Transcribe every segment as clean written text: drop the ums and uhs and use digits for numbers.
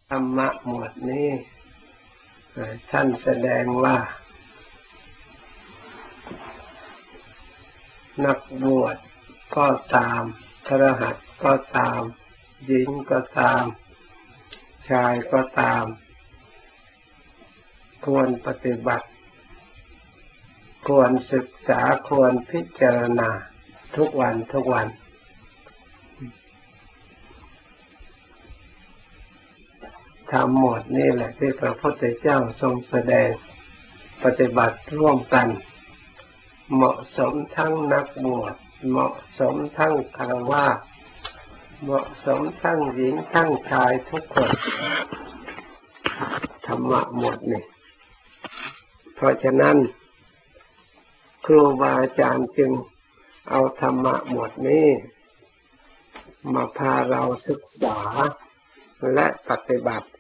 ธรรมะหมวดนี้ท่านแสดงว่านักบวชก็ตามคฤหัสถ์ก็ตามหญิงก็ตามชายก็ตามควรปฏิบัติควรศึกษาควรพิจารณาทุกวันธรรมหมวดนี้แหละที่พระพุทธเจ้าทรงแสดงปฏิบัติร่วมกันเหมาะสมทั้งนักบวชเหมาะสมทั้งฆราวาสเหมาะสมทั้งหญิงทั้งชายทุกคนธรรมะหมวดนี้เพราะฉะนั้นครูบาอาจารย์จึงเอาธรรมะหมวดนี้มาพาเราศึกษาและปฏิบัติ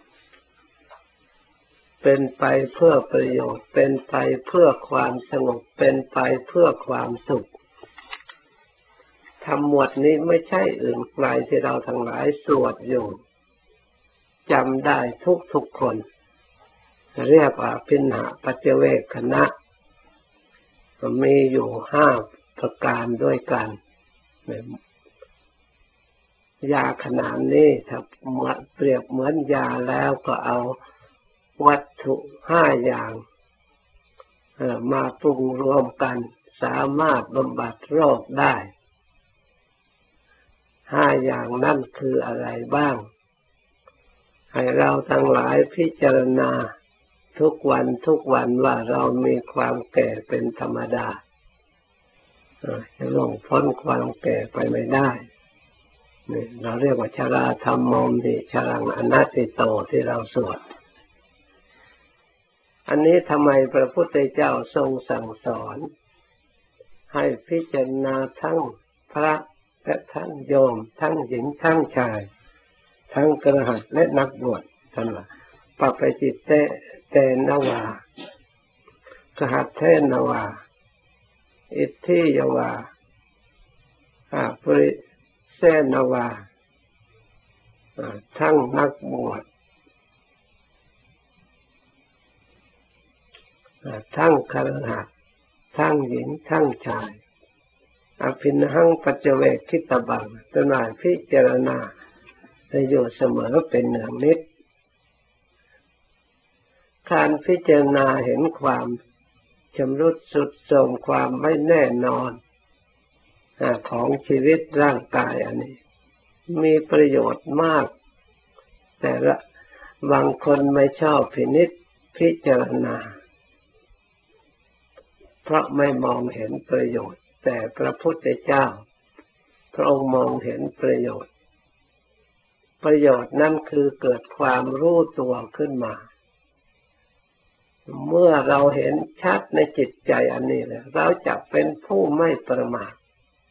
เป็นไปเพื่อประโยชน์เป็นไปเพื่อความสงบเป็นไปเพื่อความสุขธรรมหมวดนี้ไม่ใช่อื่นไกลที่เราทั้งหลายสวดอยู่จำได้ทุกคนเรียกว่าปิณหปัจเจเวคขณะมีอยู่5ประการด้วยกันยาขนาดนี้ถ้าเปรียบเหมือนยาแล้วก็เอาวัตถุ5อย่างมาปรุงรวมกันสามารถบำบัดโรคได้5อย่างนั้นคืออะไรบ้างให้เราทั้งหลายพิจารณาทุกวันว่าเรามีความแก่เป็นธรรมดาจะล่วงพ้นความแก่ไปไม่ได้นี่เราเรียกว่าชราธัมโมมิชรังอนัตติโตที่เราสวดอันนี้ทำไมพระพุทธเจ้าทรงสั่งสอนให้พิจารณาทั้งพระและทั้งโยมทั้งหญิงทั้งชายทั้งคฤหัสถ์และนักบวชท่านว่าปปจิตเตนวาคหัตเทนวาอิทธิยวาปริเสนวาทั้งนักบวชทั้งคฤหัสถ์ทั้งหญิงทั้งชายอภินหังปัจเจเวคคิตบังตนายพิจารณาอยู่เสมอเป็นเนืองนิดการพิจารณาเห็นความชำรุดทรุดโทรมความไม่แน่นอนของชีวิตร่างกายอันนี้มีประโยชน์มากแต่ละบางคนไม่ชอบพิจารณาเพราะไม่มองเห็นประโยชน์แต่พระพุทธเจ้าพระองค์มองเห็นประโยชน์นั่นคือเกิดความรู้ตัวขึ้นมาเมื่อเราเห็นชัดในจิตใจอันนี้แล้วเราจะเป็นผู้ไม่ประมาท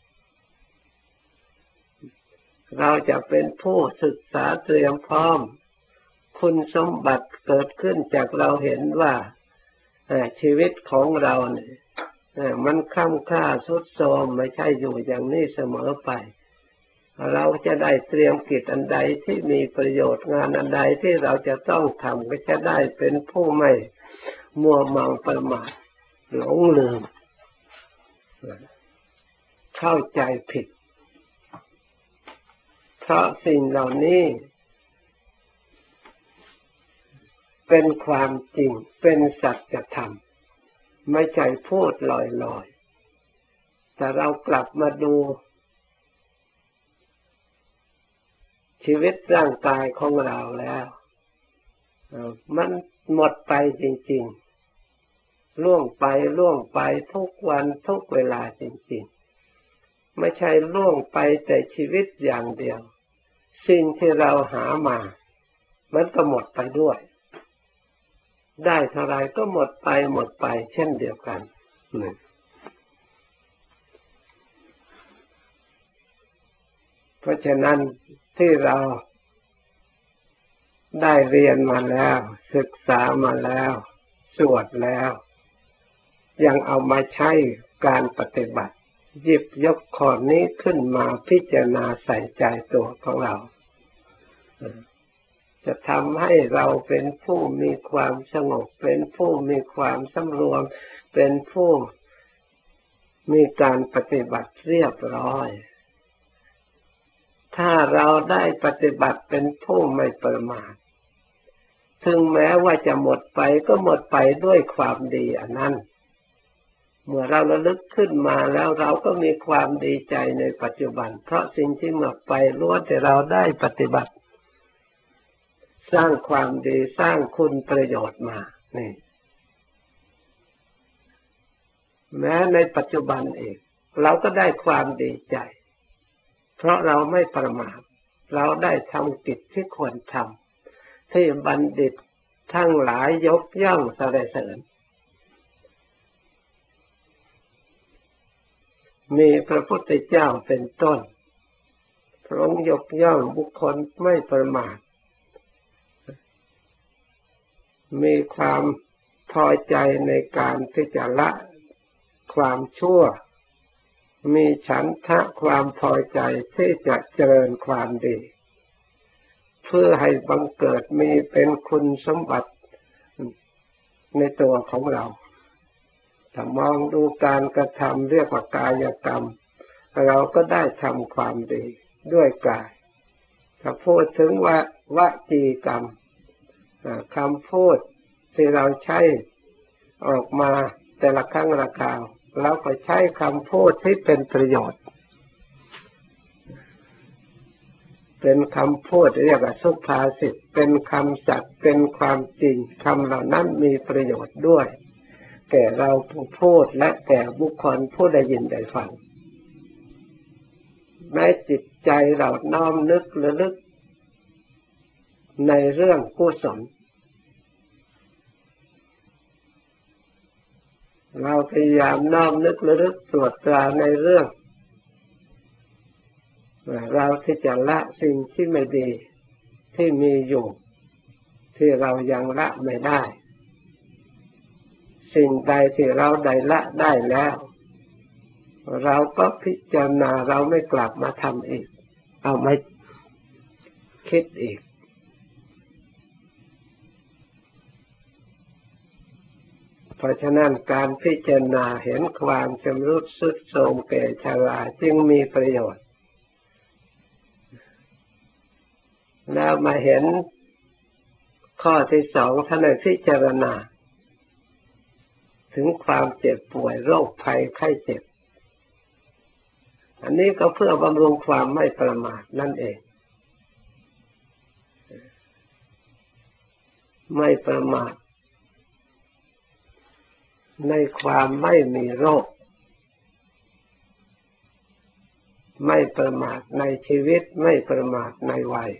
เราจะเป็นผู้ศึกษาเตรียมพร้อมคุณสมบัติเกิดขึ้นจากเราเห็นว่าชีวิตของเราเนี่ยมันคล่ำคล้าทรุดโทรมไม่ใช่อยู่อย่างนี้เสมอไปเราจะได้เตรียมกิจอันใดที่มีประโยชน์งานอันใดที่เราจะต้องทำก็จะได้เป็นผู้ไม่มัวเมาประมาทหลงลืมเข้าใจผิดเพราะสิ่งเหล่านี้เป็นความจริงเป็นสัจธรรมไม่ใช่พูดลอยๆแต่เรากลับมาดูชีวิตร่างกายของเราแล้วมันหมดไปจริงๆล่วงไปทุกวันทุกเวลาจริงๆไม่ใช่ล่วงไปแต่ชีวิตอย่างเดียวสิ่งที่เราหามามันก็หมดไปด้วยได้เท่าไรก็หมดไปเช่นเดียวกันเพราะฉะนั้นที่เราได้เรียนมาแล้วศึกษามาแล้วสวดแล้วยังเอามาใช้การปฏิบัติหยิบยกข้อนี้ขึ้นมาพิจารณาใส่ใจตัวของเราจะทำให้เราเป็นผู้มีความสงบเป็นผู้มีความสำรวมเป็นผู้มีการปฏิบัติเรียบร้อยถ้าเราได้ปฏิบัติเป็นผู้ไม่ประมาทถึงแม้ว่าจะหมดไปก็หมดไปด้วยความดีอันนั้นเมื่อเราระลึกขึ้นมาแล้วเราก็มีความดีใจในปัจจุบันเพราะสิ่งที่หมดไปล้วนแต่เราได้ปฏิบัติสร้างความดีสร้างคุณประโยชน์มานี่แม้ในปัจจุบันเองเราก็ได้ความดีใจเพราะเราไม่ประมาทเราได้ทำกิจที่ควรทำที่บัณฑิตทั้งหลายยกย่องสรรเสริญมีพระพุทธเจ้าเป็นต้นพระองค์ยกย่องบุคคลไม่ประมาทมีความพอใจในการที่จะละความชั่วมีฉันทะความพอใจที่จะเจริญความดีเพื่อให้บังเกิดมีเป็นคุณสมบัติในตัวของเราถ้ามองดูการกระทำเรียกว่ากายกรรมเราก็ได้ทำความดีด้วยกายถ้าพูดถึงวจีกรรมคำพูดที่เราใช้ออกมาแต่ละครั้งละคราวเราก็ใช้คำพูดที่เป็นประโยชน์เป็นคำพูดเรียกว่าสุภาษิตเป็นคำสัตย์เป็นความจริงคำเหล่านั้นมีประโยชน์ด้วยแก่เราผู้พูดและแก่บุคคลผู้ได้ยินได้ฟังแม้จิตใจเราน้อมนึกระลึกในเรื่องกุศลเราพยายามน้อมนึกระลึกตรวจตราในเรื่องเราที่จะละสิ่งที่ไม่ดีที่มีอยู่ที่เรายังละไม่ได้สิ่งใดที่เราได้ละได้แล้วเราก็พิจารณาเราไม่กลับมาทำอีกเอาไม่คิดอีกเพราะฉะนั้นการพิจารณาเห็นความชำรุดทรุดโทรมแก่ชราจึงมีประโยชน์แล้วมาเห็นข้อที่สองท่านได้พิจารณาถึงความเจ็บป่วยโรคภัยไข้เจ็บอันนี้ก็เพื่อบำรุงความไม่ประมาทนั่นเองไม่ประมาทในความไม่มีโรคไม่ประมาทในชีวิตไม่ประมาทในวัย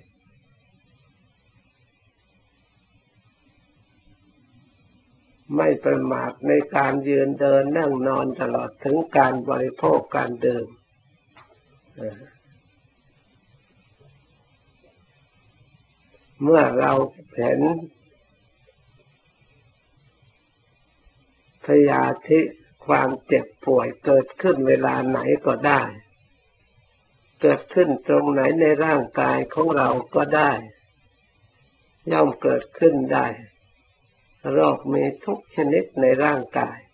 ไม่ประมาทในการยืนเดินนั่งนอนตลอดถึงการบริโภคการดื่มเมื่อเราเห็นพยาธิความเจ็บป่วยเกิดขึ้นเวลาไหนก็ได้เกิดขึ้นตรงไหนในร่างกายของเราก็ได้ย่อมเกิดขึ้นได้โรคมีทุกชนิดในร่างกาย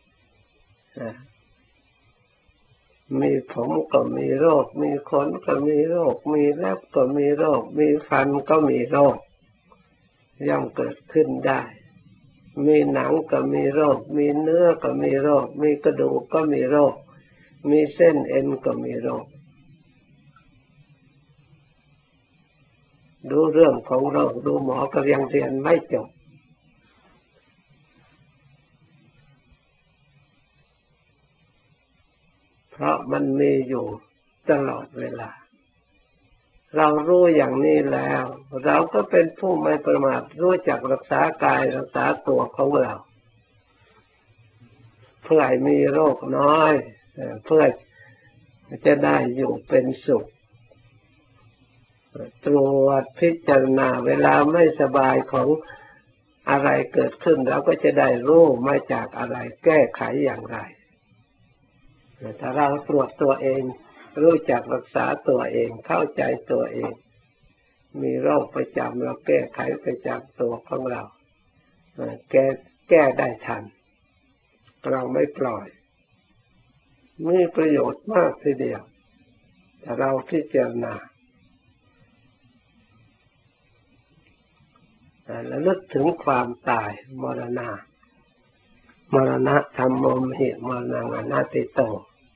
มีผมก็มีโรคมีขนก็มีโรคมีเล็บก็มีโรคมีฟันก็มีโรคย่อมเกิดขึ้นได้มีหนังก็มีโรคมีเนื้อก็มีโรคมีกระดูกก็มีโรคมีเส้นเอ็นก็มีโรคดูเรื่องของโรคดูหมอก็ยังเรียนไม่จบเพราะมันมีอยู่ตลอดเวลาเรารู้อย่างนี้แล้วเราก็เป็นผู้ไม่ประมาทรู้จักรักษากายรักษาตัวของเราเพื่อให้มีโรคน้อยเพื่อจะได้อยู่เป็นสุขตรวจพิจารณาเวลาไม่สบายของอะไรเกิดขึ้นเราก็จะได้รู้มาจากอะไรแก้ไขอย่างไรถ้าเราตรวจตัวเองรู้จักรักษาตัวเองเข้าใจตัวเองมีโรคประจำเราแก้ไขประจำตัวของเราแก้ได้ทันเราไม่ปล่อยมีประโยชน์มากทีเดียวแต่เราพิจารณาและลึกถึงความตายมรณะธัมโมหิมรณังอนัตติโต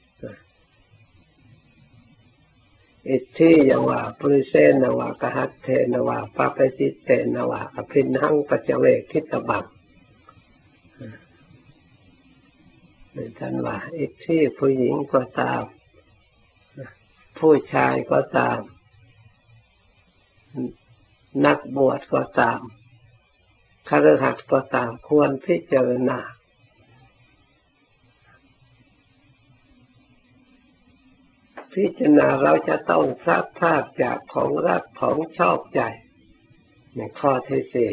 อิทธิยวาปุริเสนวากหัตเถนวาปะปะจิตเตนวาอภินหังปัจเจเวคิตบังท่านว่าอิทธิผู้หญิงก็ตามผู้ชายก็ตามนักบวชก็ตามคฤหัสถ์ก็ตามควรพิจารณาเราจะต้องพลัดพรากจากของรักของชอบใจในข้อที่สี่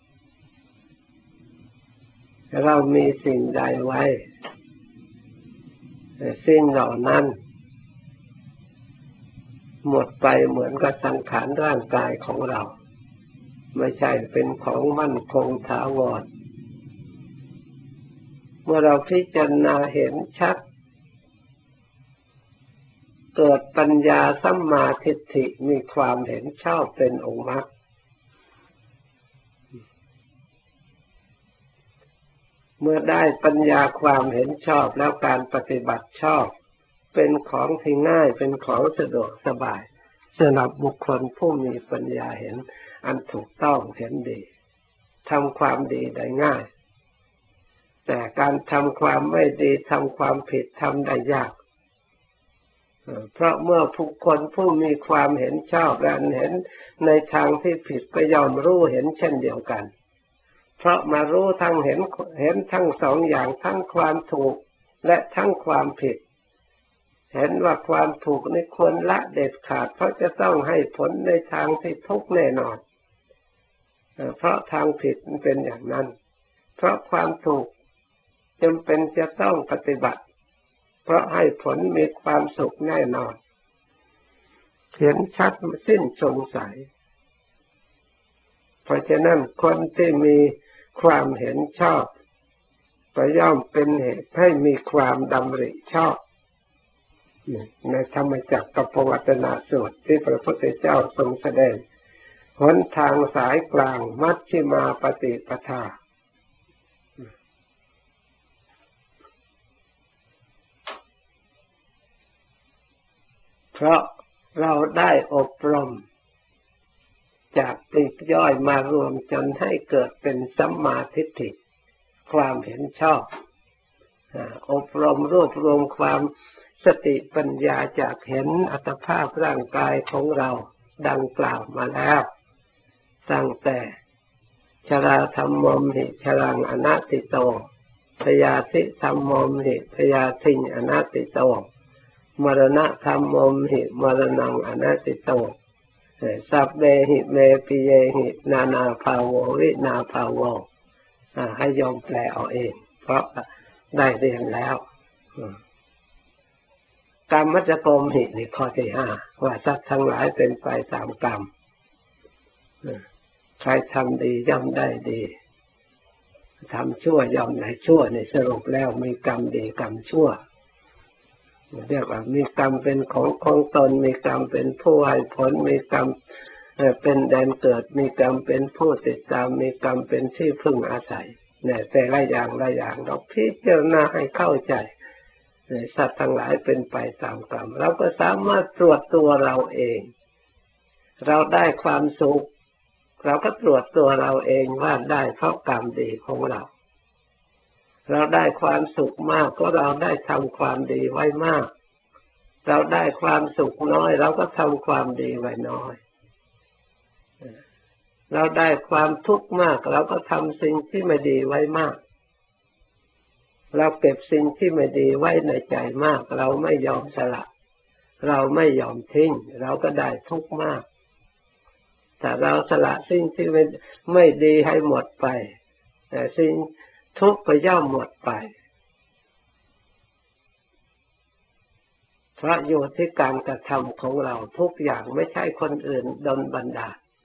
เรามีสิ่งใดไว้สิ่งเหล่านั้นหมดไปเหมือนกับสังขารร่างกายของเราไม่ใช่เป็นของมั่นคงถาวรเมื่อเราพิจารณาเห็นชัดเกิดปัญญาสัมมาทิฏฐิมีความเห็นชอบเป็นองค์มรรคเมื่อได้ปัญญาความเห็นชอบแล้วการปฏิบัติชอบเป็นของที่ง่ายเป็นของสะดวกสบายสำหรับบุคคลผู้มีปัญญาเห็นอันถูกต้องเห็นดีทำความดีได้ง่ายแต่การทำความไม่ดีทำความผิดทำได้ยากเพราะเมื่อบุคคลผู้มีความเห็นชอบและเห็นในทางที่ผิดก็ย่อมรู้เห็นเช่นเดียวกันเพราะมารู้ทั้งเห็นทั้งสองอย่างทั้งความถูกและทั้งความผิดเห็นว่าความถูกนี่ควรละเด็ดขาดเพราะจะต้องให้ผลในทางที่ทุกข์แน่นอนเพราะทางผิดมันเป็นอย่างนั้นเพราะความถูกจำเป็นจะต้องปฏิบัติเพราะให้ผลมีความสุขแน่นอนเห็นชัดสิ้นสงสัยเพราะฉะนั้นคนที่มีความเห็นชอบก็ย่อมเป็นเหตุให้มีความดำริชอบในธรรมจักรกับปวัตตนสูตรที่พระพุทธเจ้าทรงแสดงหนทางสายกลางมัชฌิมาปฏิปทาเพราะเราได้อบรมจากปลีกย่อยมารวมจนให้เกิดเป็นสัมมาทิฏฐิความเห็นชอบอบรมรวบรวมความสติปัญญาจากเห็นอัตภาพร่างกายของเราดังกล่าวมาแล้วตั้งแต่ชราธัมโมหิชรังอนัตติโตพยาธิธัมโมหิพยาธิอนัตติโตมรณะธัมโมหิมรณังอนัตติโตสัพเพหิเมปิเยหินานาภาโววินาภาโวให้ยอมแปลเอาเองเพราะได้เรียนแล้วกรรมมัจจโกมหิในข้อที่ห้าว่าสัตว์ทั้งหลายเป็นไปตามกรรมใครทำดีย่อมได้ดีทำชั่วย่อมได้ชั่วในสรุปแล้วมีกรรมดีกรรมชั่วเรียกว่ามีกรรมเป็นของตนมีกรรมเป็นผู้ให้ผลมีกรรมเป็นแดนเกิดมีกรรมเป็นผู้ติดตามมีกรรมเป็นที่พึ่งอาศัยเนี่ยแต่ละอย่างเราพิจารณาให้เข้าใจสัตว์ทั้งหลายเป็นไปตามกรรมเราก็สามารถตรวจตัวเราเองเราได้ความสุขเราก็ตรวจตัวเราเองว่าได้เพราะกรรมดีของเราได้ความสุขมากก็เราได้ทำความดีไว้มากเราได้ความสุขน้อยเราก็ทำความดีไว้น้อยเราได้ความทุกข์มากเราก็ทำสิ่งที่ไม่ดีไว้มากเราเก็บสิ่งที่ไม่ดีไว้ในใจมากเราไม่ยอมสละเราไม่ยอมทิ้งเราก็ได้ทุกข์มากแต่เราสละสิ่งที่ไม่ดีให้หมดไปแต่สิ่งทุกข์ก็ย่อมหมดไปเพราะอยู่ที่การกระทำของเราทุกอย่างไม่ใช่คนอื่นดลบันดาล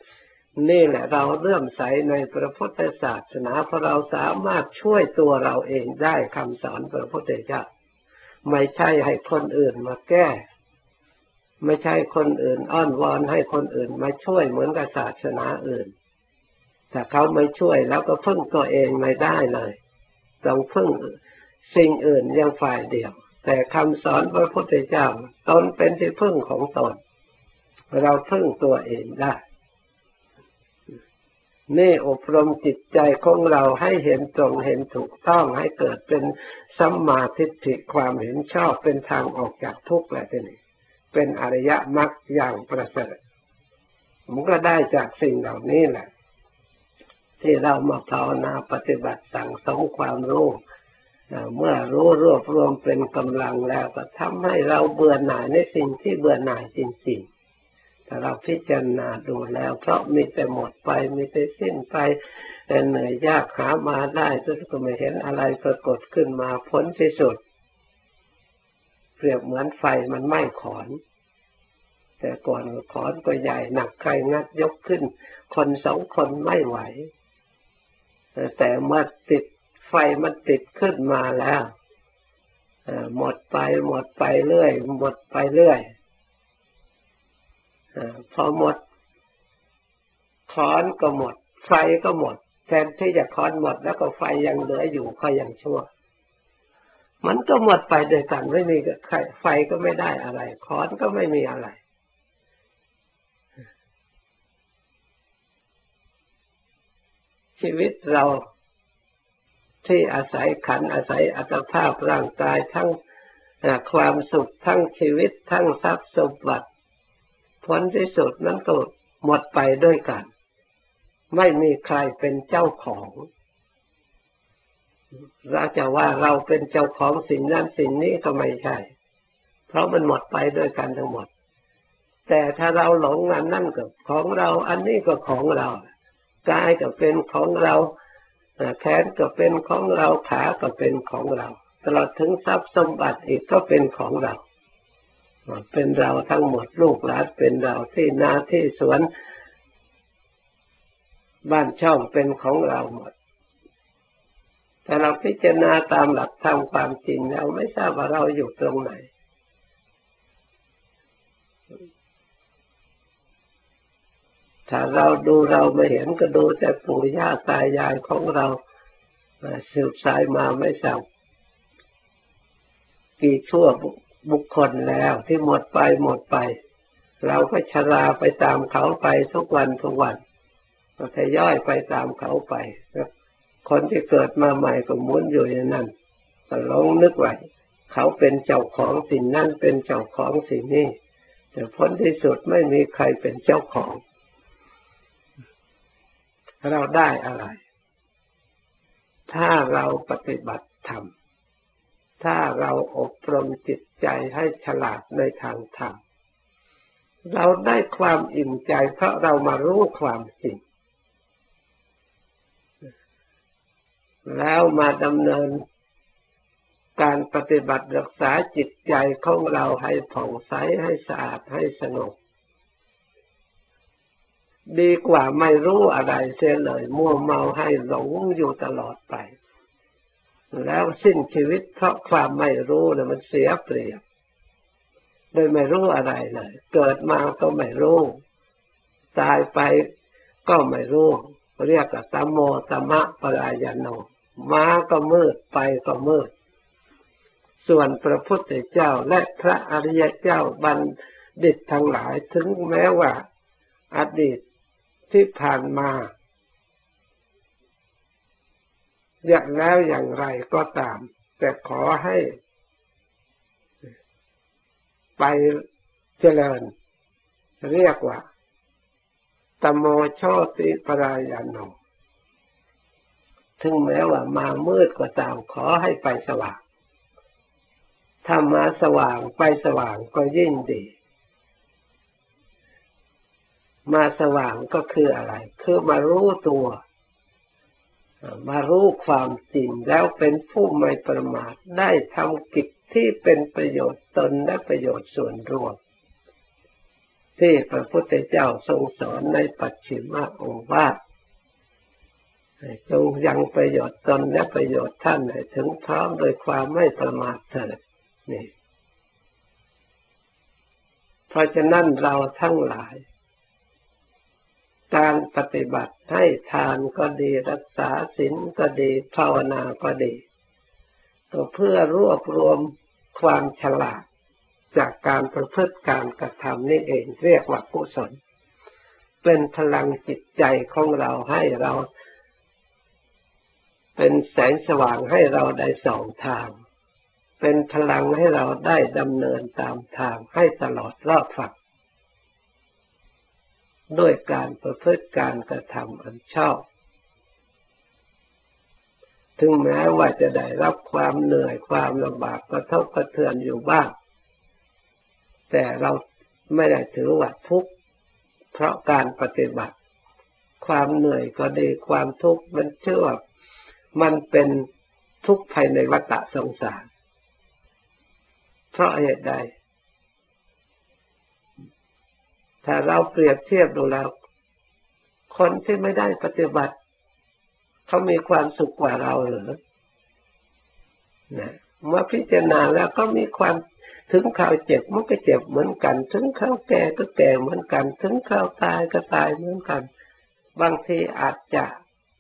นี่แหละเราเลื่อมใสในพระพุทธศาสนาเพราะเราสามารถช่วยตัวเราเองได้คำสอนพระพุทธเจ้าไม่ใช่ให้คนอื่นมาแก้ไม่ใช่คนอื่นอ้อนวอนให้คนอื่นมาช่วยเหมือนกับศาสนาอื่นถ้าเขาไม่ช่วยแล้วก็พึ่งตัวเองไม่ได้เลยต้องพึ่งสิ่งอื่นอย่างฝ่ายเดียวแต่คำสอนพระพุทธเจ้าตนเป็นที่พึ่งของตนเราพึ่งตัวเองได้นี่อบรมจิตใจของเราให้เห็นตรงเห็นถูกต้องให้เกิดเป็นสัมมาทิฏฐิความเห็นชอบเป็นทางออกจากทุกข์แหละทีนี้เป็นอริยมรรคอย่างประเสริฐมันก็ได้จากสิ่งเหล่านี้แหละที่เรามาภาวนาปฏิบัติสั่งสมความรู้เมื่อรู้รวบรวมเป็นกำลังแล้วก็ทำให้เราเบื่อหน่ายในสิ่งที่เบื่อหน่ายจริงๆแต่เราพิจารณาดูแล้วเพราะมีแต่หมดไปมีแต่สิ้นไปแต่เหนื่อยยากหามาได้ก็ไม่เห็นอะไรปรากฏขึ้นมาผลที่สุดเปรียบเหมือนไฟมันไหม้ขอนแต่ก่อนขอนก็ใหญ่หนักใครงัดยกขึ้นคนสองคนไม่ไหวแต่เมื่อติดไฟมันติดขึ้นมาแล้วหมดไปเรื่อยหมดไปเรื่อยพอหมดขอนก็หมดไฟก็หมดแทนที่จะขอนหมดแล้วก็ไฟยังเหลืออยู่ก็ยังชั่วมันก็หมดไปด้วยกันไม่มีไฟก็ไม่ได้อะไรขอนก็ไม่มีอะไรชีวิตเราที่อาศัยขันธ์อาศัยอัตภาพร่างกายทั้งความสุขทั้งชีวิตทั้งทรัพย์สมบัติผลที่สุดนั้นก็หมดไปด้วยกันไม่มีใครเป็นเจ้าของเราจะว่าเราเป็นเจ้าของสิ่งนั้นสิ่งนี้ก็ไม่ใช่เพราะมันหมดไปด้วยกันทั้งหมดแต่ถ้าเราหลงอันนั่นก็ของเราอันนี้ก็ของเรากายก็เป็นของเราแขนก็เป็นของเราขาก็เป็นของเราตลอดถึงทรัพย์สมบัติอีกก็เป็นของเราเป็นเราทั้งหมดลูกหลานเป็นเราที่นาที่สวนบ้านช่องเป็นของเราหมดแต่เราพิจารณาตามหลักธรรมความจริงแล้วไม่ทราบว่าเราอยู่ตรงไหนถ้าเราดูเราไม่เห็นก็ดูแต่ปู่ย่าตายายของเราสืบสายมาไม่ทราบกี่ชั่วบุคคลแล้วที่หมดไปเราก็ชราไปตามเขาไปทุกวันก็ทยอยไปตามเขาไปคนที่เกิดมาใหม่ก็หมุนอยู่อย่างนั้นก็หลงนึกว่าเขาเป็นเจ้าของสิ่งนั้นเป็นเจ้าของสิ่งนี้แต่ผลที่สุดไม่มีใครเป็นเจ้าของเราได้อะไรถ้าเราปฏิบัติธรรมถ้าเราอบรมจิตใจให้ฉลาดในทางธรรมเราได้ความอิ่มใจเพราะเรามารู้ความจริงแล้วมาดำเนินการปฏิบัติรักษาจิตใจของเราให้ผ่องใสให้สะอาดให้สงบดีกว่าไม่รู้อะไรเสียเลยมัวเมาให้หลงอยู่ตลอดไปแล้วสิ้นชีวิตเพราะความไม่รู้นะมันเสียเปรียบโดยไม่รู้อะไรเลยเกิดมาก็ไม่รู้ตายไปก็ไม่รู้เรียกว่าตัมโมตัมมะปรายโนมาก็มืดไปก็มืดส่วนพระพุทธเจ้าและพระอริยเจ้าบัณฑิตทั้งหลายถึงแม้ว่าอดีตที่ผ่านมาอย่างแล้วอย่างไรก็ตามแต่ขอให้ไปเจริญเรียกว่าตโมโชติปรายโนถึงแม้ว่ามามืดก็ตามขอให้ไปสว่างถ้ามาสว่างไปสว่างก็ยิ่งดีมาสว่างก็คืออะไรคือมารู้ตัวมารู้ความจริงแล้วเป็นผู้ไม่ประมาทได้ทำกิจที่เป็นประโยชน์ตนและประโยชน์ส่วนรวมที่พระพุทธเจ้าทรงสอนในปัจฉิมโอวาทจงยังประโยชน์ตนและประโยชน์ท่านให้ถึงพร้อมโดยความไม่ประมาทเถิดนี่เพราะฉะนั้นเราทั้งหลายการปฏิบัติให้ทานก็ดีรักษาศีลก็ดีภาวนาก็ดีก็เพื่อรวบรวมความฉลาดจากการประพฤติการกระทำนี่เองเรียกว่ากุศลเป็นพลังจิตใจของเราให้เราเป็นแสงสว่างให้เราได้ส่องทางเป็นพลังให้เราได้ดำเนินตามทางให้ตลอดรอดฝั่งด้วยการประพฤติการกระทำอันชอบถึงแม้ว่าจะได้รับความเหนื่อยความลำบากกระทบกระเทือนอยู่บ้างแต่เราไม่ได้ถือว่าทุกข์เพราะการปฏิบัติความเหนื่อยก็ดีความทุกข์มันเชื่อมันเป็นทุกข์ภายในวัฏสงสารเพราะเหตุใดถ้าเราเปรียบเทียบดูแล้วคนที่ไม่ได้ปฏิบัติเขามีความสุขกว่าเราหรือนะเมื่อพิจารณาแล้วก็มีความถึงข่าวเจ็บมันก็เจ็บเหมือนกันถึงข่าวแก่ก็แก่เหมือนกันถึงข่าวตายก็ตายเหมือนกันบางทีอาจจะ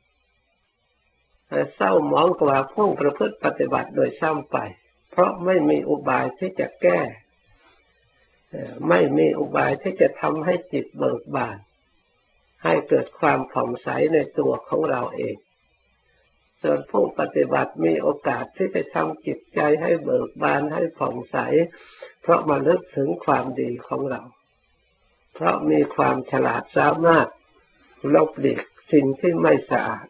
เศร้าหมองกว่าผู้ประพฤติปฏิบัติโดยซ้ำไปเพราะไม่มีอุบายที่จะแก้ไม่มีอุบายที่จะทำให้จิตเบิกบานให้เกิดความผ่องใสในตัวของเราเองส่วนผู้ปฏิบัติมีโอกาสที่จะทำจิตใจให้เบิกบานให้ผ่องใสเพราะมาลึกถึงความดีของเราเพราะมีความฉลาดสามารถลบหลีกสิ่งที่ไม่สะอาด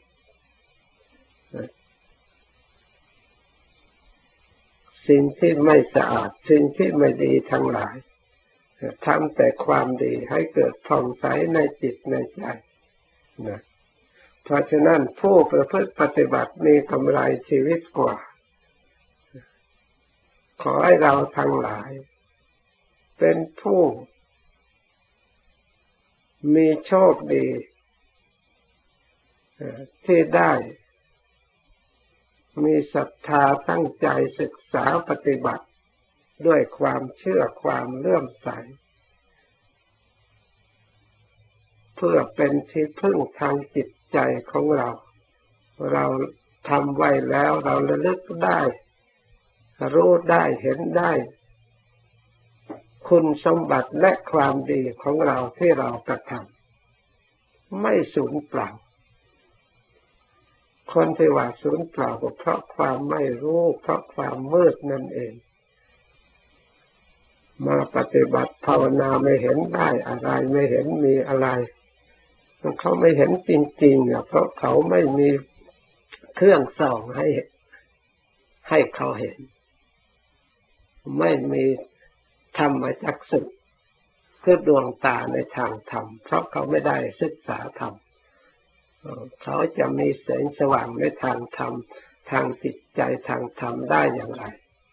สิ่งที่ไม่สะอาดสิ่งที่ไม่ดีทั้งหลายทำแต่ความดีให้เกิดผ่องใสในจิตในใจนะเพราะฉะนั้นผู้ประพฤติปฏิบัติมีกำไรชีวิตกว่าขอให้เราทั้งหลายเป็นผู้มีโชคดีที่ได้มีศรัทธาตั้งใจศึกษาปฏิบัติด้วยความเชื่อความเลื่อมใสเพื่อเป็นที่พึ่งทางจิตใจของเราเราทำไว้แล้วเราระลึกได้รู้ได้เห็นได้คุณสมบัติและความดีของเราที่เรากระทำไม่สูญเปล่าคนที่ว่าสูญเปล่าก็เพราะความไม่รู้เพราะความมืดนั่นเองมาปฏิบัติภาวนาไม่เห็นได้อะไรไม่เห็นมีอะไรเขาไม่เห็นจริงๆเพราะเขาไม่มีเครื่องส่องให้เขาเห็นไม่มีธรรมจักษุคือดวงตาในทางธรรมเพราะเขาไม่ได้ศึกษาธรรมเขาจะมีแสงสว่างในทางธรรมทางจิตใจทางธรรมได้อย่างไร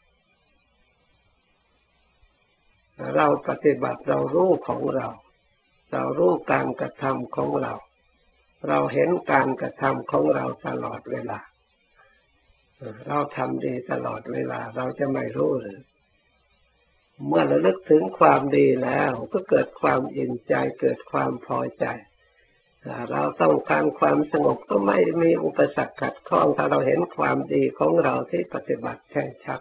เราปฏิบัติเรารู้ของเราเรารู้การกระทำของเราเราเห็นการกระทำของเราตลอดเวลาเราทำดีตลอดเวลาเราจะไม่รู้หรือเมื่อระลึกถึงความดีแล้วก็เกิดความอิ่มใจเกิดความพอใจเราต้องการความสงบก็ไม่มีอุปสรรคขัดข้องถ้าเราเห็นความดีของเราที่ปฏิบัติแท้ชัด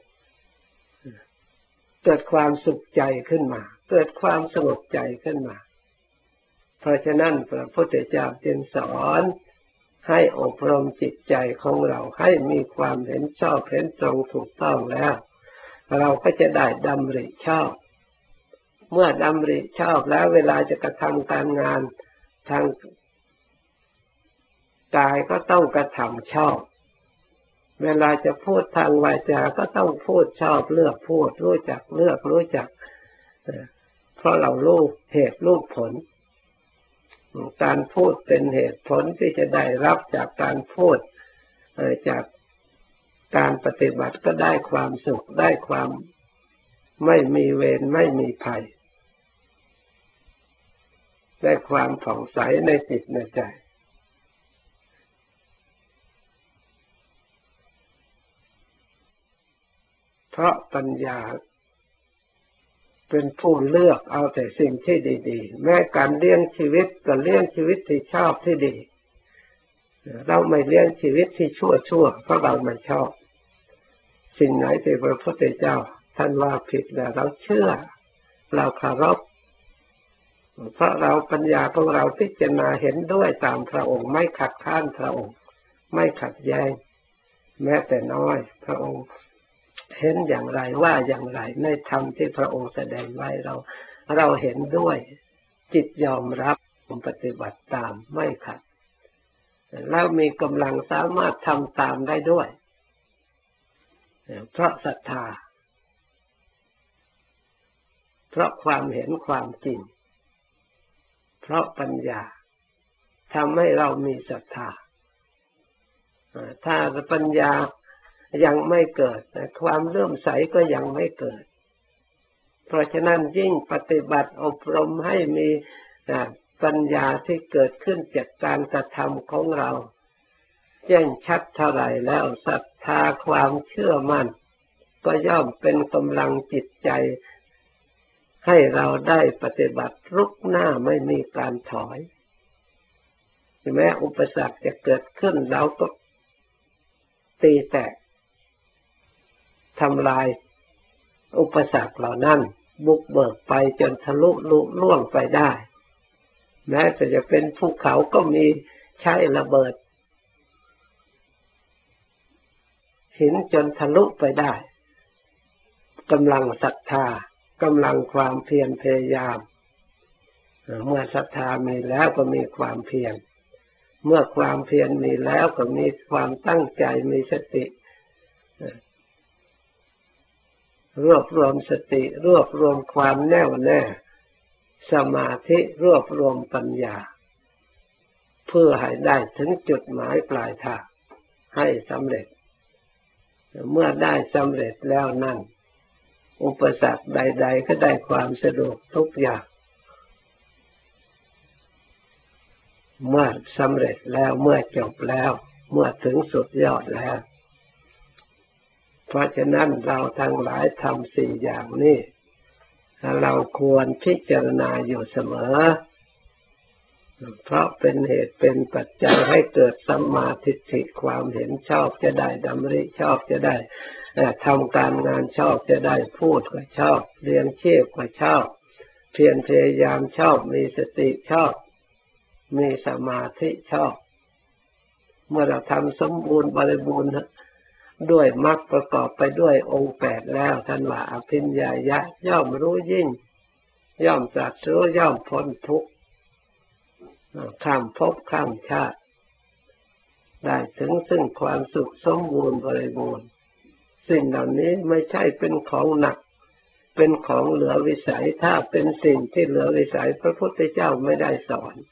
เกิดความสุขใจขึ้นมาเกิดความสงบใจขึ้นมาเพราะฉะนั้นพระพุทธเจ้าจึงสอนให้อบรมจิตใจของเราให้มีความเห็นชอบเห็นตรงถูกต้องแล้วเราก็จะได้ดำริชอบเมื่อดำริชอบแล้วเวลาจะกระทำการงานทางกายก็ต้องกระทำชอบเวลาจะพูดทางวาจาก็ต้องพูดชอบเลือกพูดรู้จักเลือกรู้จักเพราะเรารู้เหตุรู้ผลการพูดเป็นเหตุผลที่จะได้รับจากการพูดจากการปฏิบัติก็ได้ความสุขได้ความไม่มีเวรไม่มีภัยได้ความผ่องใสในจิตในใจเพราะปัญญาเป็นผู้เลือกเอาแต่สิ่งที่ดีๆแม้การเลี้ยงชีวิตก็เลี้ยงชีวิตที่ชอบที่ดีเราไม่เลี้ยงชีวิตที่ชั่วเพราะเราไม่ชอบสิ่งไหนที่พระพุทธเจ้าท่านว่าผิดแล้วเราเชื่อเราเคารพเพราะเราปัญญาของเราพิจารณาเห็นด้วยตามพระองค์ไม่ขัดข้านพระองค์ไม่ขัดแย้งแม้แต่น้อยพระองค์เห็นอย่างไรว่าอย่างไรในธรรมที่พระองค์แสดงไว้เราเห็นด้วยจิตยอมรับปฏิบัติตามไม่ขัดแล้วมีกำลังสามารถทำตามได้ด้วยเพราะศรัทธาเพราะความเห็นความจริงเพราะปัญญาทำให้เรามีศรัทธาถ้าปัญญายังไม่เกิดความเลื่อมใสก็ยังไม่เกิดเพราะฉะนั้นยิ่งปฏิบัติอบรมให้มีปัญญาที่เกิดขึ้นจากการกระทำของเราแจ้งชัดเท่าไหร่แล้วศรัทธาความเชื่อมั่นก็ย่อมเป็นกำลังจิตใจให้เราได้ปฏิบัติรุกหน้าไม่มีการถอยแม้อุปสรรคจะเกิดขึ้นเราก็ตีแตกทำลายอุปสรรคเหล่านั้นบุกเบิกไปจนทะลุลุล่วงไปได้แม้แต่จะเป็นภูเขาก็มีใช้ระเบิดหินจนทะลุไปได้กำลังศรัทธากำลังความเพียรพยายามเมื่อศรัทธามีแล้วก็มีความเพียรเมื่อความเพียรมีแล้วก็มีความตั้งใจมีสติรวบรวมสติรวบรวมความแน่วแน่สมาธิรวบรวมปัญญาเพื่อให้ได้ถึงจุดหมายปลายทางให้สำเร็จเมื่อได้สำเร็จแล้วนั่นอุปสรรคใดๆก็ได้ความสะดวกทุกอย่างเมื่อสำเร็จแล้วเมื่อจบแล้วเมื่อถึงสุดยอดแล้วเพราะฉะนั้นเราทั้งหลายทำสี่อย่างนี้เราควรพิจารณาอยู่เสมอเพราะเป็นเหตุเป็นปัจจัยให้เกิดสัมมาทิฏฐิความเห็นชอบจะได้ดำริชอบจะได้ทำการงานชอบจะได้พูดก็ชอบเรียนเชี่ยวก็ชอบเพียรพยายามชอบมีสติชอบมีสมาธิชอบเมื่อเราทำสมบูรณ์บริบูรณ์ด้วยมรรคประกอบไปด้วยองค์แปดแล้วท่านว่าอภิญญายะย่อมรู้ยิ่งย่อมตรัสรู้ย่อมพ้นทุกข์ข้ามภพข้ามชาติได้ถึงซึ่งความสุขสมบูรณ์บริบูรณ์สิ่งเหล่านี้ไม่ใช่เป็นของหนักเป็นของเหลือวิสัยถ้าเป็นสิ่งที่เหลือวิสัยพระพุทธเจ้าไม่ได้สอน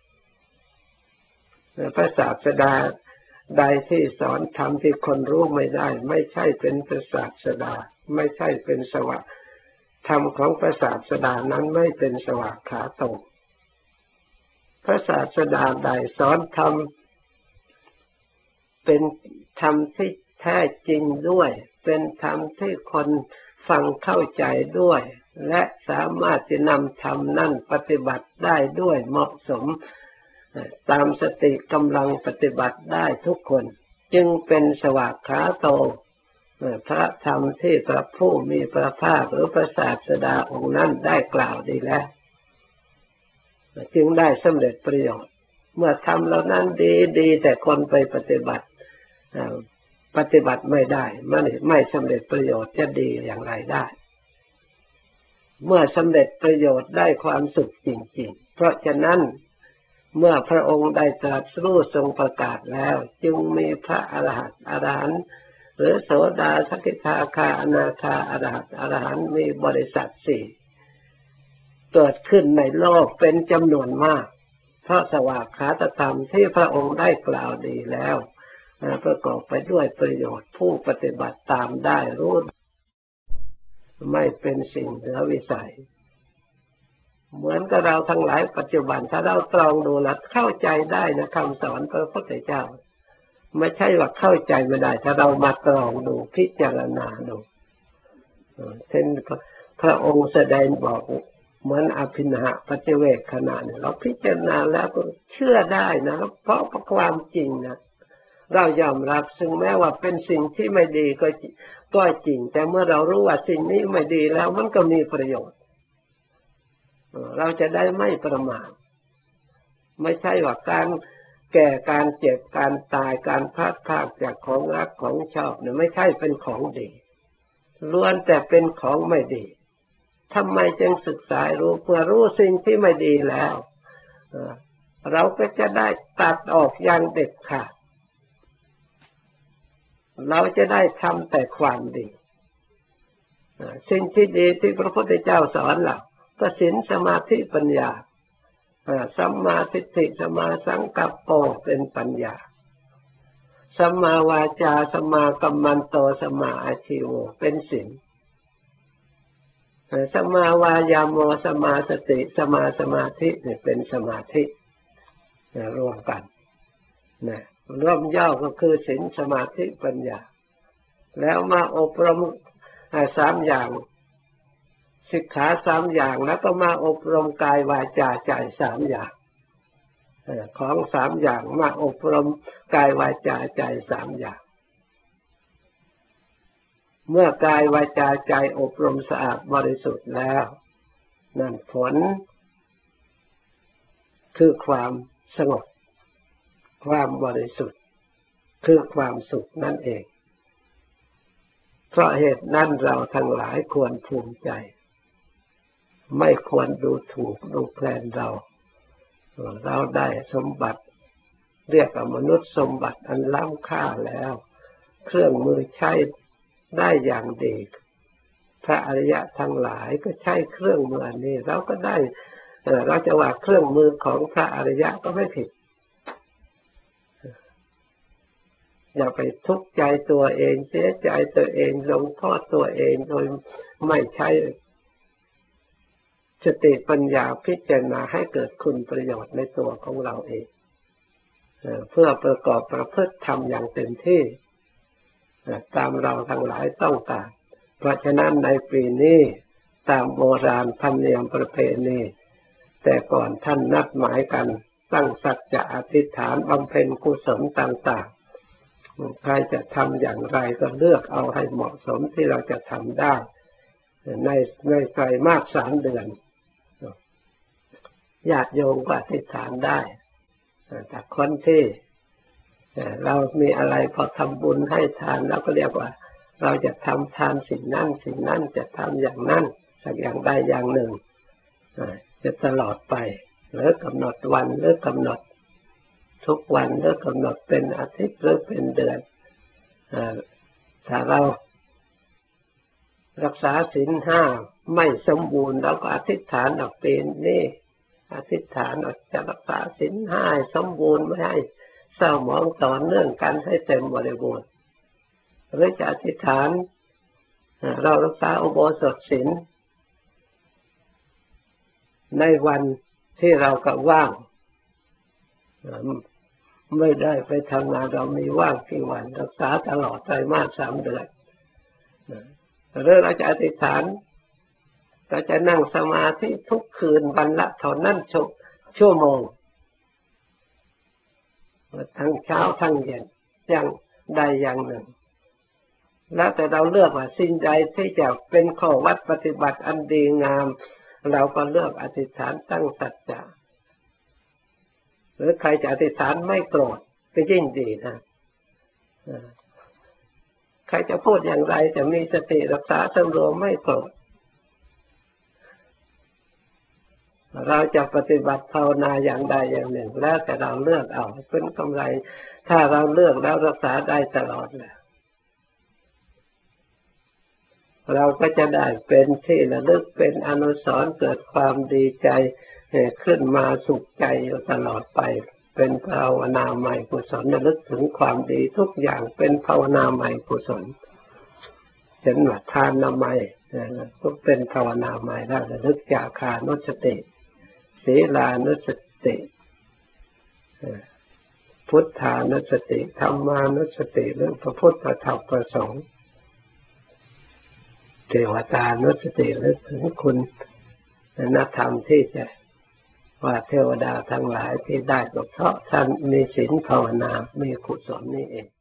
พระศาสดาใดที่สอนธรรมที่คนรู้ไม่ได้ไม่ใช่เป็นพระศาสดาไม่ใช่เป็นสวะธรรมของพระศาสดานั้นไม่เป็นสวากขาโตพระศาสดาใดสอนธรรมเป็นธรรมที่แท้จริงด้วยเป็นธรรมที่คนฟังเข้าใจด้วยและสามารถจะนำธรรมนั้นปฏิบัติได้ด้วยเหมาะสมตามสติกำลังปฏิบัติได้ทุกคนจึงเป็นสวากขาโตพระธรรมที่พระผู้มีพระภาคหรือพระศาสดาองค์นั้นได้กล่าวดีแล้วจึงได้สำเร็จประโยชน์เมื่อทำเหล่านั้นดีแต่คนไปปฏิบัติไม่ได้ไม่สำเร็จประโยชน์จะดีอย่างไรได้เมื่อสำเร็จประโยชน์ได้ความสุขจริงๆเพราะฉะนั้นเมื่อพระองค์ได้ตรัสรู้ทรงประกาศแล้วจึงมีพระอรหันต์หรือโสดาสกิทาคาอนาคาอรหันต์มีบริษัทสี่เกิดขึ้นในโลกเป็นจำนวนมากเพราะสวากขาตธรรมที่พระองค์ได้กล่าวดีแล้วประกอบไปด้วยประโยชน์ผู้ปฏิบัติตามได้รู้ไม่เป็นสิ่งเหลือวิสัยเหมือนกับเราทั้งหลายปัจจุบันถ้าเราตรองดูแล้วเข้าใจได้นะคำสอนพระพุทธเจ้าไม่ใช่ว่าเข้าใจไม่ได้ถ้าเรามาตรองดูพิจารณาดูเช่นพระองค์แสดงบอกเหมือนอภินาหปัจเจเวคขณะเนี่ยเราพิจารณาแล้วก็เชื่อได้นะเพราะความจริงนะเรายอมรับซึ่งแม้ว่าเป็นสิ่งที่ไม่ดีก็จริงแต่เมื่อเรารู้ว่าสิ่งนี้ไม่ดีแล้วมันก็มีประโยชน์เราจะได้ไม่ประมาทไม่ใช่ว่าการแก่การเจ็บการตายการพลาดพลาดจากของรักของชอบเนี่ยไม่ใช่เป็นของดีล้วนแต่เป็นของไม่ดีทำไมจึงศึกษารู้เพื่อรู้สิ่งที่ไม่ดีแล้วเราก็จะได้ตัดออกอย่างเด็ดขาดเราจะได้ทำแต่ความดีสิ่งที่ดีที่พระพุทธเจ้าสอนเราก็ศีลสมาธิปัญญาสัมมาทิฏฐิสัมมาสังกัปโปเป็นปัญญาสัมมาวาจาสัมมากัมมันโตสัมมาอาชีโวเป็นศีลสัมมาวายาโมสัมมาสติสัมมาสมาธิเนี่ยเป็นสมาธิรวมกันนะรวมย่อก็คือศีลสมาธิปัญญาแล้วมาอบรมสามอย่างสิกขาสามอย่างแล้วก็มาอบรมกายวาจาใจสามอย่างของสามอย่างมาอบรมกายวาจาใจสามอย่างเมื่อกายวาจาใจอบรมสะอาดบริสุทธิ์แล้วนั่นผลคือความสงบความบริสุทธิ์คือความสุขนั่นเองเพราะเหตุนั้นเราทั้งหลายควรภูมิใจไม่ควรดูถูกดูแคลนเราได้สมบัติเรียกว่ามนุษย์สมบัติอันล้ำค่าแล้วเครื่องมือใช้ได้อย่างดีพระอริยะทั้งหลายก็ใช้เครื่องมืออันนี้เราก็ได้เราจะว่าเครื่องมือของพระอริยะก็ไม่ผิดอย่าไปทุกข์ใจตัวเองเสียใจตัวเองลงโทษตัวเองโดยไม่ใช้สติปัญญาพิจารณาให้เกิดคุณประโยชน์ในตัวของเราเองเพื่อประกอบประพฤติธรรมอย่างเต็มที่ตามเราทั้งหลายต้องการเพราะฉะนั้นในปีนี้ตามโบราณธรรมเนียมประเพณีแต่ก่อนท่านนัดหมายกันตั้งสัจจะอธิษฐานบำเพ็ญกุศลต่างๆใครจะทำอย่างไรก็เลือกเอาให้เหมาะสมที่เราจะทำได้ในไตรมาส3 เดือนญาติโยมก็อธิษฐานได้แต่คนที่เรามีอะไรพอทำบุญให้ทานแล้วก็เรียกว่าเราจะทำทานสิ่งนั้นจะทำอย่างนั้นสักอย่างใดอย่างหนึ่งจะตลอดไปหรือกำหนดวันหรือกำหนดทุกวันหรือกำหนดเป็นอาทิตย์หรือเป็นเดือนถ้าเรารักษาศีล 5ไม่สมบูรณ์เราก็อธิษฐานออกเป็นนี่อธิษฐานจะรักษาศีล 5ให้สมบูรณ์ไม่ให้เศร้าหมองต่อเนื่องกันให้เต็มบริบูรณ์หรือจะอธิษฐานเรารักษาอุโบสถศีลในวันที่เราก็ว่างไม่ได้ไปทำงานเรามีว่างกี่วันรักษาตลอดไตรมาส3 เดือนหรือเราจะอธิษฐานเราจะนั่งสมาธิทุกคืนวันละเท่านั้นชั่วโมงทั้งเช้าทั้งเย็นอย่างใดอย่างหนึ่งแล้วแต่เราเลือกว่าสิ่งใดที่จะเป็นข้อวัดปฏิบัติอันดีงามเราก็เลือกอธิษฐานตั้งสัจจะหรือใครจะอธิษฐานไม่โกรธก็ยิ่งดีนะใครจะพูดอย่างไรจะมีสติรักษาสำรวมไม่โกรธเราจะปฏิบัติภาวนาอย่างใดอย่างหนึ่งแล้วแต่เราเลือกเอาเป็นกำไรถ้าเราเลือกแล้วรักษาได้ตลอดแหละเราก็จะได้เป็นที่ระลึกเป็นอนุสรณ์เกิดความดีใจขึ้นมาสุขใจอยู่ตลอดไปเป็นภาวนาใหม่กุศลระลึกถึงความดีทุกอย่างเป็นภาวนาใหม่กุศลเช่นว่าทานนามัยก็เป็นภาวนาใหม่ได้ระลึกจาคานุสติศีลานุสติพุทธานุสติธรรมานุสติหรือพระพุทธพระธรรมพระสงฆ์เทวตานุสติหรือถึงคุณธรรมที่จะว่าเทวดาทั้งหลายที่ได้ก็เพราะท่านมีศีลภาวนามีกุศลนี่เอง